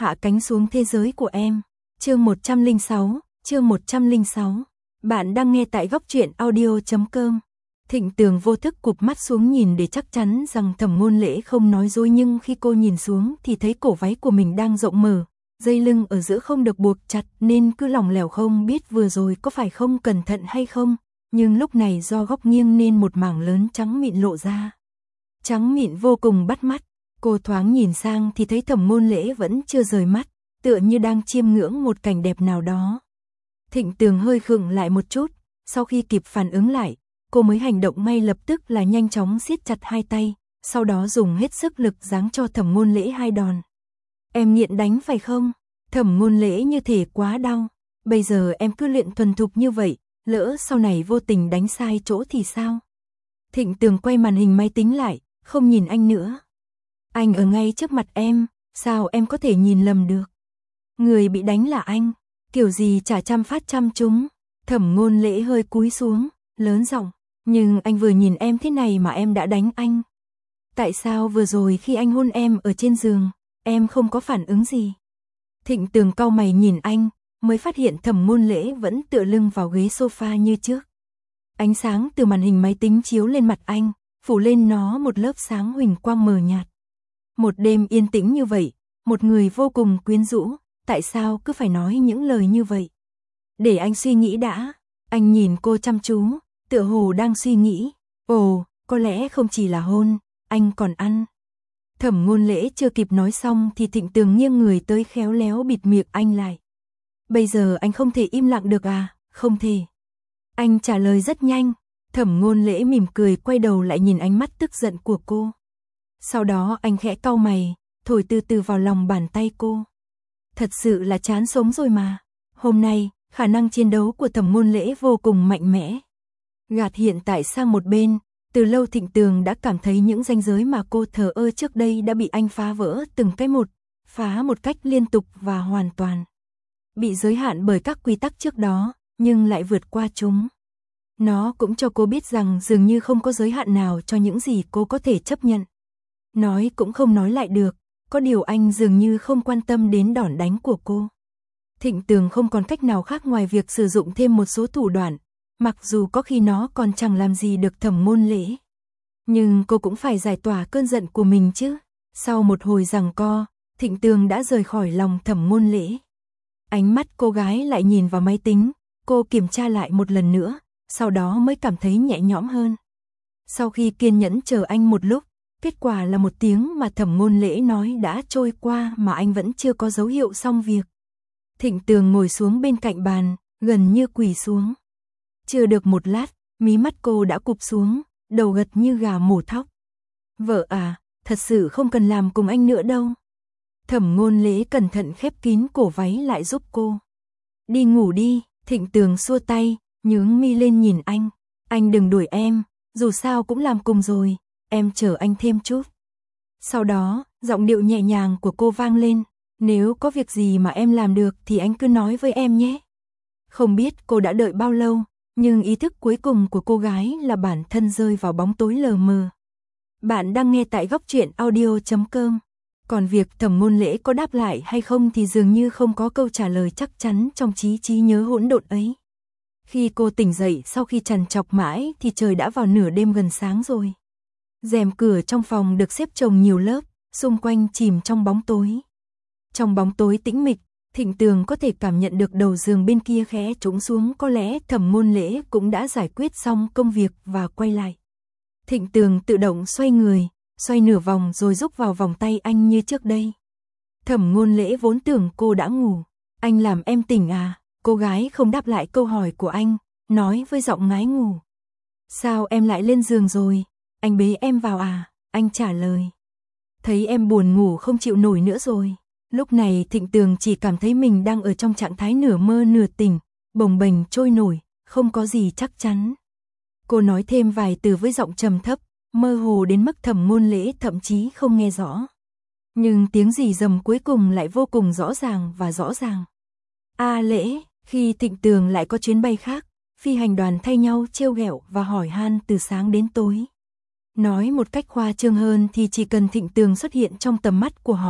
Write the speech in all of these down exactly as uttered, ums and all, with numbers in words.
hạ cánh xuống thế giới của em. Chương một trăm lẻ sáu, chương một trăm lẻ sáu. Bạn đang nghe tại góc truyện audio chấm com. Thịnh Tường vô thức cụp mắt xuống nhìn để chắc chắn rằng Thẩm Ngôn Lễ không nói dối, nhưng khi cô nhìn xuống thì thấy cổ váy của mình đang rộng mở, dây lưng ở giữa không được buộc chặt nên cứ lỏng lẻo, không biết vừa rồi có phải không cẩn thận hay không, nhưng lúc này do góc nghiêng nên một mảng lớn trắng mịn lộ ra. Trắng mịn vô cùng bắt mắt, cô thoáng nhìn sang thì thấy Thẩm Ngôn Lễ vẫn chưa rời mắt, tựa như đang chiêm ngưỡng một cảnh đẹp nào đó. Thịnh Tường hơi khựng lại một chút, sau khi kịp phản ứng lại, cô mới hành động ngay lập tức là nhanh chóng siết chặt hai tay, sau đó dùng hết sức lực giáng cho Thẩm Ngôn Lễ hai đòn. Em nghiện đánh phải không? Thẩm Ngôn Lễ như thể quá đau. Bây giờ em cứ luyện thuần thục như vậy, lỡ sau này vô tình đánh sai chỗ thì sao? Thịnh Tường quay màn hình máy tính lại, không nhìn anh nữa. Anh ở ngay trước mặt em, sao em có thể nhìn lầm được? Người bị đánh là anh, kiểu gì chả chăm phát chăm chúng. Thẩm Ngôn Lễ hơi cúi xuống, lớn giọng, nhưng anh vừa nhìn em thế này mà em đã đánh anh. Tại sao vừa rồi khi anh hôn em ở trên giường, em không có phản ứng gì? Thịnh Tường cau mày nhìn anh, mới phát hiện Thẩm Ngôn Lễ vẫn tựa lưng vào ghế sofa như trước. Ánh sáng từ màn hình máy tính chiếu lên mặt anh, phủ lên nó một lớp sáng huỳnh quang mờ nhạt. Một đêm yên tĩnh như vậy, một người vô cùng quyến rũ, tại sao cứ phải nói những lời như vậy? Để anh suy nghĩ đã. Anh nhìn cô chăm chú, tựa hồ đang suy nghĩ. Ồ, có lẽ không chỉ là hôn, anh còn ăn. Thẩm Ngôn Lễ chưa kịp nói xong thì Thịnh Tường nghiêng người tới khéo léo bịt miệng anh lại. Bây giờ anh không thể im lặng được à? Không thể. Anh trả lời rất nhanh. Thẩm Ngôn Lễ mỉm cười quay đầu lại nhìn ánh mắt tức giận của cô. Sau đó anh khẽ cau mày, thổi từ từ vào lòng bàn tay cô. Thật sự là chán sống rồi mà. Hôm nay, khả năng chiến đấu của Thẩm Ngôn Lễ vô cùng mạnh mẽ. Gạt hiện tại sang một bên, từ lâu Thịnh Tường đã cảm thấy những ranh giới mà cô thờ ơ trước đây đã bị anh phá vỡ từng cái một, phá một cách liên tục và hoàn toàn. Bị giới hạn bởi các quy tắc trước đó, nhưng lại vượt qua chúng. Nó cũng cho cô biết rằng dường như không có giới hạn nào cho những gì cô có thể chấp nhận. Nói cũng không nói lại được, có điều anh dường như không quan tâm đến đòn đánh của cô. Thịnh Tường không còn cách nào khác ngoài việc sử dụng thêm một số thủ đoạn, mặc dù có khi nó còn chẳng làm gì được Thẩm Ngôn Lễ. Nhưng cô cũng phải giải tỏa cơn giận của mình chứ. Sau một hồi giằng co, Thịnh Tường đã rời khỏi lòng Thẩm Ngôn Lễ. Ánh mắt cô gái lại nhìn vào máy tính, cô kiểm tra lại một lần nữa, sau đó mới cảm thấy nhẹ nhõm hơn. Sau khi kiên nhẫn chờ anh một lúc, kết quả là một tiếng mà Thẩm Ngôn Lễ nói đã trôi qua mà anh vẫn chưa có dấu hiệu xong việc. Thịnh Tường ngồi xuống bên cạnh bàn, gần như quỳ xuống. Chưa được một lát, mí mắt cô đã cụp xuống, đầu gật như gà mổ thóc. Vợ à, thật sự không cần làm cùng anh nữa đâu. Thẩm Ngôn Lễ cẩn thận khép kín cổ váy lại giúp cô. Đi ngủ đi. Thịnh Tường xua tay, nhướng mi lên nhìn anh. Anh đừng đuổi em, dù sao cũng làm cùng rồi, em chờ anh thêm chút. Sau đó, giọng điệu nhẹ nhàng của cô vang lên. Nếu có việc gì mà em làm được thì anh cứ nói với em nhé. Không biết cô đã đợi bao lâu, nhưng ý thức cuối cùng của cô gái là bản thân rơi vào bóng tối lờ mờ. Bạn đang nghe tại góc truyện audio chấm com. Còn việc Thẩm Ngôn Lễ có đáp lại hay không thì dường như không có câu trả lời chắc chắn trong trí trí nhớ hỗn độn ấy. Khi cô tỉnh dậy sau khi trằn trọc mãi thì trời đã vào nửa đêm gần sáng rồi. Rèm cửa trong phòng được xếp chồng nhiều lớp, xung quanh chìm trong bóng tối. Trong bóng tối tĩnh mịch, Thịnh Tường có thể cảm nhận được đầu giường bên kia khẽ trũng xuống, có lẽ Thẩm Ngôn Lễ cũng đã giải quyết xong công việc và quay lại. Thịnh Tường tự động xoay người, xoay nửa vòng rồi rúc vào vòng tay anh như trước đây. Thẩm Ngôn Lễ vốn tưởng cô đã ngủ. Anh làm em tỉnh à? Cô gái không đáp lại câu hỏi của anh, nói với giọng ngái ngủ. Sao em lại lên giường rồi? Anh bế em vào à? Anh trả lời. Thấy em buồn ngủ không chịu nổi nữa rồi. Lúc này Thịnh Tường chỉ cảm thấy mình đang ở trong trạng thái nửa mơ nửa tỉnh, bồng bềnh trôi nổi, không có gì chắc chắn. Cô nói thêm vài từ với giọng trầm thấp, mơ hồ đến mức Thẩm Ngôn Lễ thậm chí không nghe rõ. Nhưng tiếng rì rầm cuối cùng lại vô cùng rõ ràng và rõ ràng. A Lễ, khi Thịnh Tường lại có chuyến bay khác, phi hành đoàn thay nhau trêu ghẹo và hỏi han từ sáng đến tối. Nói một cách khoa trương hơn thì chỉ cần Thịnh Tường xuất hiện trong tầm mắt của họ,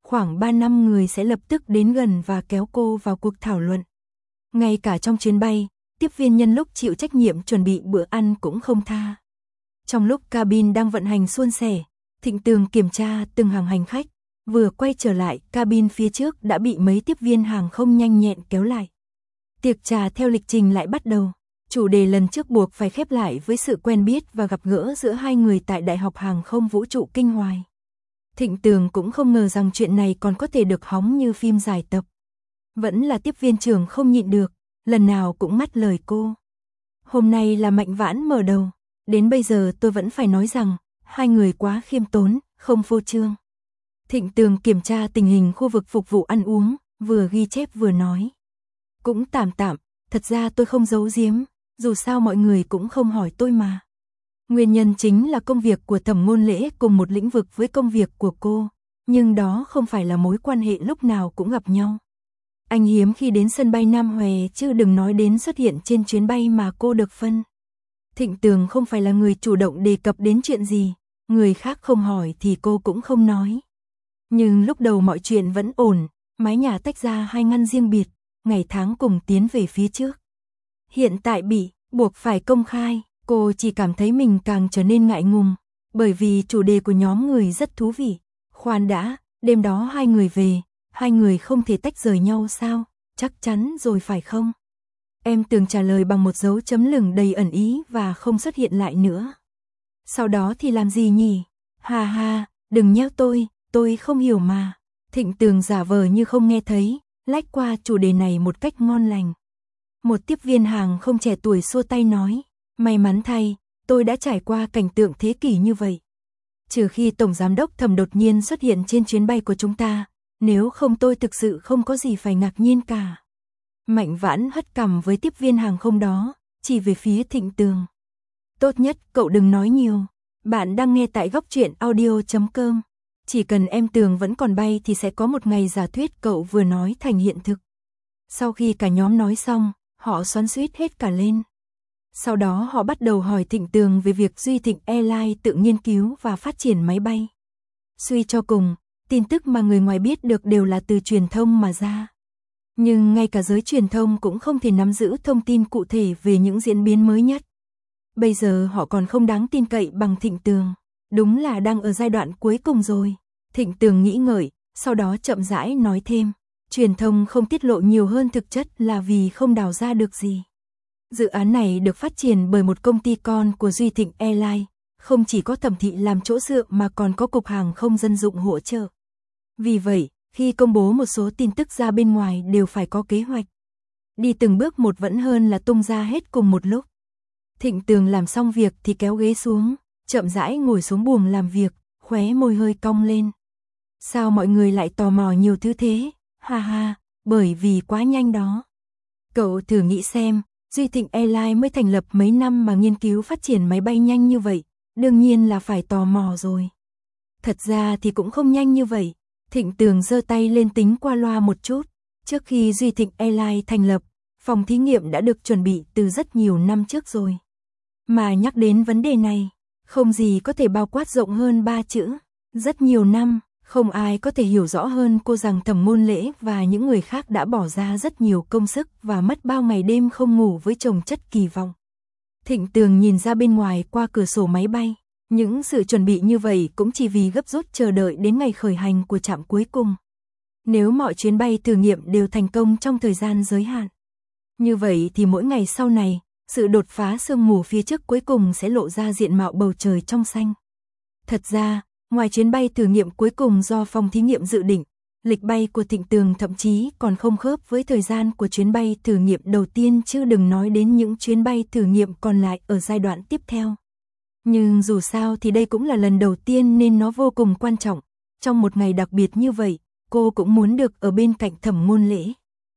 khoảng ba năm người sẽ lập tức đến gần và kéo cô vào cuộc thảo luận. Ngay cả trong chuyến bay, tiếp viên nhân lúc chịu trách nhiệm chuẩn bị bữa ăn cũng không tha. Trong lúc cabin đang vận hành suôn sẻ, Thịnh Tường kiểm tra từng hàng hành khách, vừa quay trở lại, cabin phía trước đã bị mấy tiếp viên hàng không nhanh nhẹn kéo lại. Tiệc trà theo lịch trình lại bắt đầu. Chủ đề lần trước buộc phải khép lại với sự quen biết và gặp gỡ giữa hai người tại Đại học Hàng không Vũ trụ Kinh Hoài. Thịnh Tường cũng không ngờ rằng chuyện này còn có thể được hóng như phim dài tập. Vẫn là tiếp viên trưởng không nhịn được, lần nào cũng ngắt lời cô. Hôm nay là Mạnh Vãn mở đầu, đến bây giờ tôi vẫn phải nói rằng, hai người quá khiêm tốn, không phô trương. Thịnh Tường kiểm tra tình hình khu vực phục vụ ăn uống, vừa ghi chép vừa nói. Cũng tạm tạm, thật ra tôi không giấu giếm, dù sao mọi người cũng không hỏi tôi mà. Nguyên nhân chính là công việc của Thẩm Ngôn Lễ cùng một lĩnh vực với công việc của cô, nhưng đó không phải là mối quan hệ lúc nào cũng gặp nhau. Anh hiếm khi đến sân bay Nam Hòe chứ đừng nói đến xuất hiện trên chuyến bay mà cô được phân. Thịnh Tường không phải là người chủ động đề cập đến chuyện gì, người khác không hỏi thì cô cũng không nói. Nhưng lúc đầu mọi chuyện vẫn ổn, mái nhà tách ra hai ngăn riêng biệt, ngày tháng cùng tiến về phía trước. Hiện tại bị buộc phải công khai, cô chỉ cảm thấy mình càng trở nên ngại ngùng, bởi vì chủ đề của nhóm người rất thú vị. Khoan đã, đêm đó hai người về, hai người không thể tách rời nhau sao? Chắc chắn rồi phải không? Em Tường trả lời bằng một dấu chấm lửng đầy ẩn ý và không xuất hiện lại nữa. Sau đó thì làm gì nhỉ? Hà hà, đừng nheo tôi, tôi không hiểu mà. Thịnh Tường giả vờ như không nghe thấy, lách qua chủ đề này một cách ngon lành. Một tiếp viên hàng không trẻ tuổi xua tay nói, may mắn thay, tôi đã trải qua cảnh tượng thế kỷ như vậy. Trừ khi Tổng Giám đốc Thẩm đột nhiên xuất hiện trên chuyến bay của chúng ta, nếu không tôi thực sự không có gì phải ngạc nhiên cả. Mạnh Vãn hất cằm với tiếp viên hàng không đó, chỉ về phía Thịnh Tường. Tốt nhất cậu đừng nói nhiều, bạn đang nghe tại góc truyện audio chấm com. Chỉ cần em Tường vẫn còn bay thì sẽ có một ngày giả thuyết cậu vừa nói thành hiện thực. Sau khi cả nhóm nói xong, họ xoắn xuýt hết cả lên. Sau đó họ bắt đầu hỏi Thịnh Tường về việc Duy Thịnh Airlines tự nghiên cứu và phát triển máy bay. Suy cho cùng, tin tức mà người ngoài biết được đều là từ truyền thông mà ra. Nhưng ngay cả giới truyền thông cũng không thể nắm giữ thông tin cụ thể về những diễn biến mới nhất. Bây giờ họ còn không đáng tin cậy bằng Thịnh Tường. Đúng là đang ở giai đoạn cuối cùng rồi. Thịnh Tường nghĩ ngợi, sau đó chậm rãi nói thêm. Truyền thông không tiết lộ nhiều hơn thực chất là vì không đào ra được gì. Dự án này được phát triển bởi một công ty con của Duy Thịnh Airlines, không chỉ có Thẩm thị làm chỗ dựa mà còn có Cục Hàng không Dân dụng hỗ trợ. Vì vậy, khi công bố một số tin tức ra bên ngoài đều phải có kế hoạch. Đi từng bước một vẫn hơn là tung ra hết cùng một lúc. Thịnh Tường làm xong việc thì kéo ghế xuống, chậm rãi ngồi xuống buồng làm việc, khóe môi hơi cong lên. Sao mọi người lại tò mò nhiều thứ thế? Ha ha, bởi vì quá nhanh đó. Cậu thử nghĩ xem, Duy Thịnh Airlines mới thành lập mấy năm mà nghiên cứu phát triển máy bay nhanh như vậy, đương nhiên là phải tò mò rồi. Thật ra thì cũng không nhanh như vậy. Thịnh Tường giơ tay lên tính qua loa một chút. Trước khi Duy Thịnh Airlines thành lập, phòng thí nghiệm đã được chuẩn bị từ rất nhiều năm trước rồi. Mà nhắc đến vấn đề này, không gì có thể bao quát rộng hơn ba chữ. Rất nhiều năm, không ai có thể hiểu rõ hơn cô rằng Thẩm Ngôn Lễ và những người khác đã bỏ ra rất nhiều công sức và mất bao ngày đêm không ngủ với chồng chất kỳ vọng. Thịnh Tường nhìn ra bên ngoài qua cửa sổ máy bay. Những sự chuẩn bị như vậy cũng chỉ vì gấp rút chờ đợi đến ngày khởi hành của trạm cuối cùng. Nếu mọi chuyến bay thử nghiệm đều thành công trong thời gian giới hạn, như vậy thì mỗi ngày sau này, sự đột phá sương mù phía trước cuối cùng sẽ lộ ra diện mạo bầu trời trong xanh. Thật ra, ngoài chuyến bay thử nghiệm cuối cùng do phòng thí nghiệm dự định, lịch bay của Thịnh Tường thậm chí còn không khớp với thời gian của chuyến bay thử nghiệm đầu tiên, chứ đừng nói đến những chuyến bay thử nghiệm còn lại ở giai đoạn tiếp theo. Nhưng dù sao thì đây cũng là lần đầu tiên nên nó vô cùng quan trọng. Trong một ngày đặc biệt như vậy, cô cũng muốn được ở bên cạnh Thẩm Ngôn Lễ.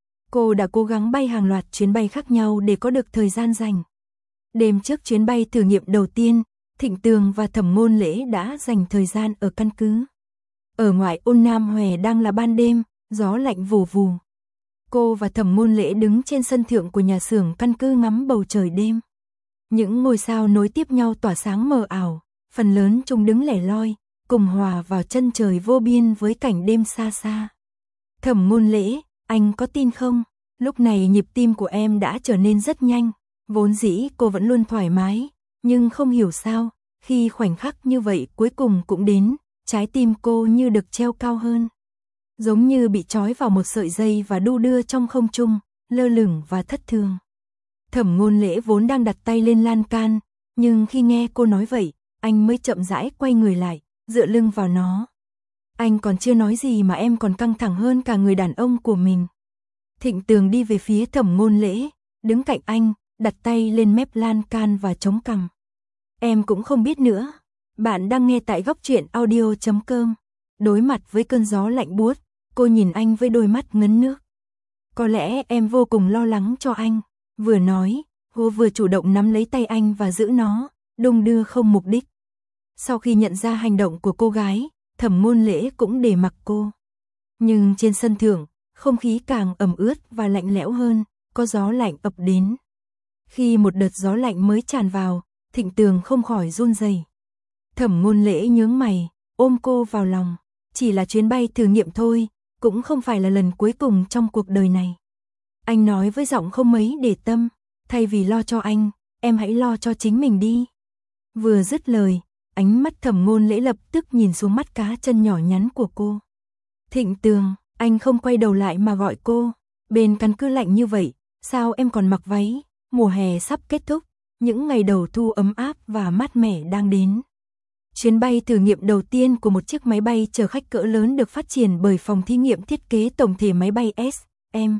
Cô đã cố gắng bay hàng loạt chuyến bay khác nhau để có được thời gian dành. Đêm trước chuyến bay thử nghiệm đầu tiên, Thịnh Tường và Thẩm Ngôn Lễ đã dành thời gian ở căn cứ. Ở ngoại ô Nam Hòe đang là ban đêm, gió lạnh vù vù. Cô và Thẩm Ngôn Lễ đứng trên sân thượng của nhà xưởng căn cứ ngắm bầu trời đêm. Những ngôi sao nối tiếp nhau tỏa sáng mờ ảo, phần lớn chúng đứng lẻ loi, cùng hòa vào chân trời vô biên với cảnh đêm xa xa. Thẩm Ngôn Lễ, anh có tin không? Lúc này nhịp tim của em đã trở nên rất nhanh, vốn dĩ cô vẫn luôn thoải mái, nhưng không hiểu sao, khi khoảnh khắc như vậy cuối cùng cũng đến, trái tim cô như được treo cao hơn. Giống như bị trói vào một sợi dây và đu đưa trong không trung, lơ lửng và thất thường. Thẩm Ngôn Lễ vốn đang đặt tay lên lan can, nhưng khi nghe cô nói vậy, anh mới chậm rãi quay người lại, dựa lưng vào nó. Anh còn chưa nói gì mà em còn căng thẳng hơn cả người đàn ông của mình. Thịnh Tường đi về phía Thẩm Ngôn Lễ, đứng cạnh anh, đặt tay lên mép lan can và chống cằm. Em cũng không biết nữa. Bạn đang nghe tại góc truyện audio chấm com. Đối mặt với cơn gió lạnh buốt, cô nhìn anh với đôi mắt ngấn nước. Có lẽ em vô cùng lo lắng cho anh. Vừa nói, cô vừa chủ động nắm lấy tay anh và giữ nó, đung đưa không mục đích. Sau khi nhận ra hành động của cô gái, Thẩm Ngôn Lễ cũng để mặc cô. Nhưng trên sân thượng, không khí càng ẩm ướt và lạnh lẽo hơn, có gió lạnh ập đến. Khi một đợt gió lạnh mới tràn vào, Thịnh Tường không khỏi run rẩy. Thẩm Ngôn Lễ nhướng mày, ôm cô vào lòng. Chỉ là chuyến bay thử nghiệm thôi, cũng không phải là lần cuối cùng trong cuộc đời này. Anh nói với giọng không mấy để tâm, thay vì lo cho anh, em hãy lo cho chính mình đi. Vừa dứt lời, ánh mắt Thẩm Ngôn Lễ lập tức nhìn xuống mắt cá chân nhỏ nhắn của cô. Thịnh Tường, anh không quay đầu lại mà gọi cô. Bên căn cứ lạnh như vậy, sao em còn mặc váy? Mùa hè sắp kết thúc, những ngày đầu thu ấm áp và mát mẻ đang đến. Chuyến bay thử nghiệm đầu tiên của một chiếc máy bay chở khách cỡ lớn được phát triển bởi phòng thí nghiệm thiết kế tổng thể máy bay S M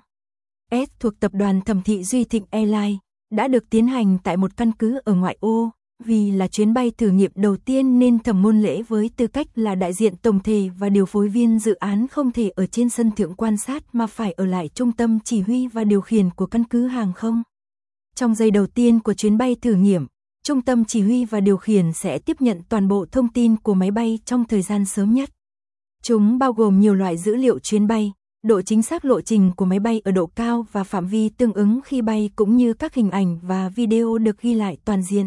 S thuộc tập đoàn Thẩm Thị Duy Thịnh Airlines, đã được tiến hành tại một căn cứ ở ngoại ô. Vì là chuyến bay thử nghiệm đầu tiên nên Thẩm Ngôn Lễ với tư cách là đại diện tổng thể và điều phối viên dự án không thể ở trên sân thượng quan sát mà phải ở lại trung tâm chỉ huy và điều khiển của căn cứ hàng không. Trong giây đầu tiên của chuyến bay thử nghiệm, trung tâm chỉ huy và điều khiển sẽ tiếp nhận toàn bộ thông tin của máy bay trong thời gian sớm nhất. Chúng bao gồm nhiều loại dữ liệu chuyến bay, độ chính xác lộ trình của máy bay ở độ cao và phạm vi tương ứng khi bay cũng như các hình ảnh và video được ghi lại toàn diện.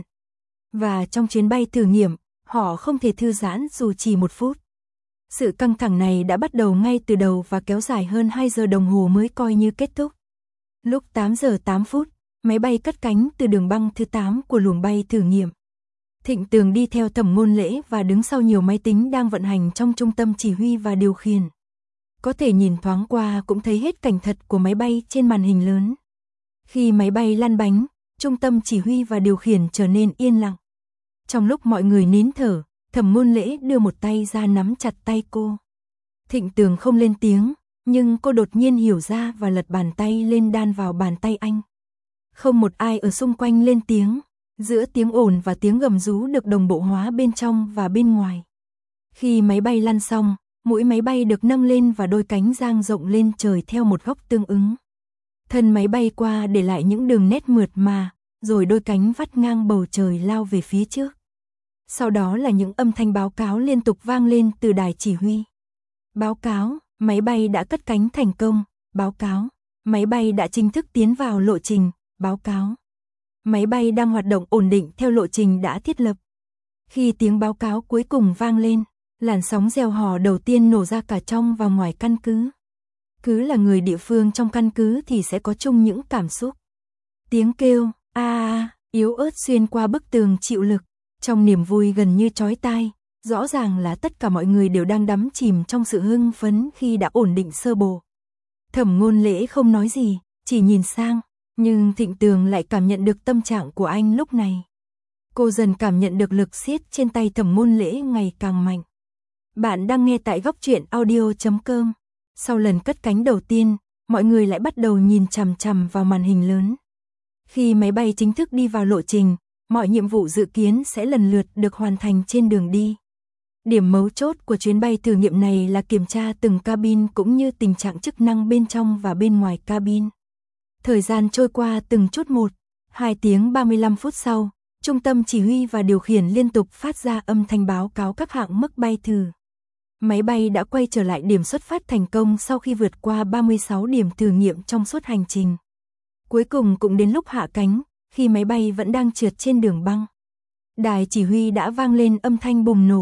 Và trong chuyến bay thử nghiệm, họ không thể thư giãn dù chỉ một phút. Sự căng thẳng này đã bắt đầu ngay từ đầu và kéo dài hơn hai giờ đồng hồ mới coi như kết thúc. Lúc tám giờ tám phút, máy bay cất cánh từ đường băng thứ tám của luồng bay thử nghiệm. Thịnh Tường đi theo Thẩm Ngôn Lễ và đứng sau nhiều máy tính đang vận hành trong trung tâm chỉ huy và điều khiển. Có thể nhìn thoáng qua cũng thấy hết cảnh thật của máy bay trên màn hình lớn. Khi máy bay lăn bánh, trung tâm chỉ huy và điều khiển trở nên yên lặng. Trong lúc mọi người nín thở, Thẩm Ngôn Lễ đưa một tay ra nắm chặt tay cô. Thịnh Tường không lên tiếng, nhưng cô đột nhiên hiểu ra và lật bàn tay lên đan vào bàn tay anh. Không một ai ở xung quanh lên tiếng, giữa tiếng ồn và tiếng gầm rú được đồng bộ hóa bên trong và bên ngoài. Khi máy bay lăn xong, mũi máy bay được nâng lên và đôi cánh dang rộng lên trời theo một góc tương ứng. Thân máy bay qua để lại những đường nét mượt mà, rồi đôi cánh vắt ngang bầu trời lao về phía trước. Sau đó là những âm thanh báo cáo liên tục vang lên từ đài chỉ huy. Báo cáo, máy bay đã cất cánh thành công. Báo cáo, máy bay đã chính thức tiến vào lộ trình. Báo cáo, máy bay đang hoạt động ổn định theo lộ trình đã thiết lập. Khi tiếng báo cáo cuối cùng vang lên, làn sóng reo hò đầu tiên nổ ra cả trong và ngoài căn cứ. Cứ là người địa phương trong căn cứ thì sẽ có chung những cảm xúc. Tiếng kêu a a yếu ớt xuyên qua bức tường chịu lực, trong niềm vui gần như chói tai. Rõ ràng là tất cả mọi người đều đang đắm chìm trong sự hưng phấn khi đã ổn định sơ bộ. Thẩm Ngôn Lễ không nói gì, chỉ nhìn sang, nhưng Thịnh Tường lại cảm nhận được tâm trạng của anh lúc này. Cô dần cảm nhận được lực siết trên tay Thẩm Ngôn Lễ ngày càng mạnh. Bạn đang nghe tại góc truyện audio chấm com. Sau lần cất cánh đầu tiên, mọi người lại bắt đầu nhìn chằm chằm vào màn hình lớn. Khi máy bay chính thức đi vào lộ trình, mọi nhiệm vụ dự kiến sẽ lần lượt được hoàn thành trên đường đi. Điểm mấu chốt của chuyến bay thử nghiệm này là kiểm tra từng cabin cũng như tình trạng chức năng bên trong và bên ngoài cabin. Thời gian trôi qua từng chút một, hai tiếng ba mươi lăm phút sau, trung tâm chỉ huy và điều khiển liên tục phát ra âm thanh báo cáo các hạng mức bay thử. Máy bay đã quay trở lại điểm xuất phát thành công sau khi vượt qua ba mươi sáu điểm thử nghiệm trong suốt hành trình. Cuối cùng cũng đến lúc hạ cánh, khi máy bay vẫn đang trượt trên đường băng. Đài chỉ huy đã vang lên âm thanh bùng nổ.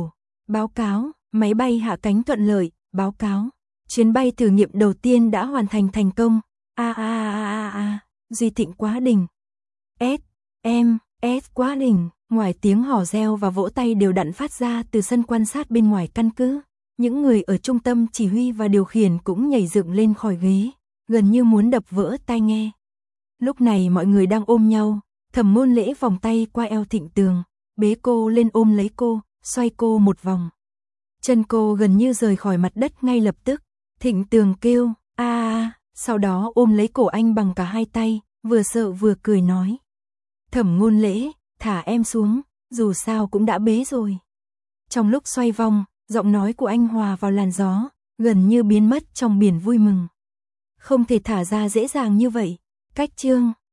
Báo cáo, máy bay hạ cánh thuận lợi, báo cáo. Chuyến bay thử nghiệm đầu tiên đã hoàn thành thành công. A a a a a, Duy Thịnh quá đỉnh. S, em, S quá đỉnh. Ngoài tiếng hò reo và vỗ tay đều đặn phát ra từ sân quan sát bên ngoài căn cứ, những người ở trung tâm chỉ huy và điều khiển cũng nhảy dựng lên khỏi ghế, gần như muốn đập vỡ tai nghe. Lúc này mọi người đang ôm nhau, Thẩm Ngôn Lễ vòng tay qua eo Thịnh Tường, bế cô lên ôm lấy cô, xoay cô một vòng. Chân cô gần như rời khỏi mặt đất ngay lập tức. Thịnh Tường kêu, a a, sau đó ôm lấy cổ anh bằng cả hai tay, vừa sợ vừa cười nói. Thẩm Ngôn Lễ, thả em xuống, dù sao cũng đã bế rồi. Trong lúc xoay vòng, giọng nói của anh hòa vào làn gió, gần như biến mất trong biển vui mừng. Không thể thả ra dễ dàng như vậy. Cách chương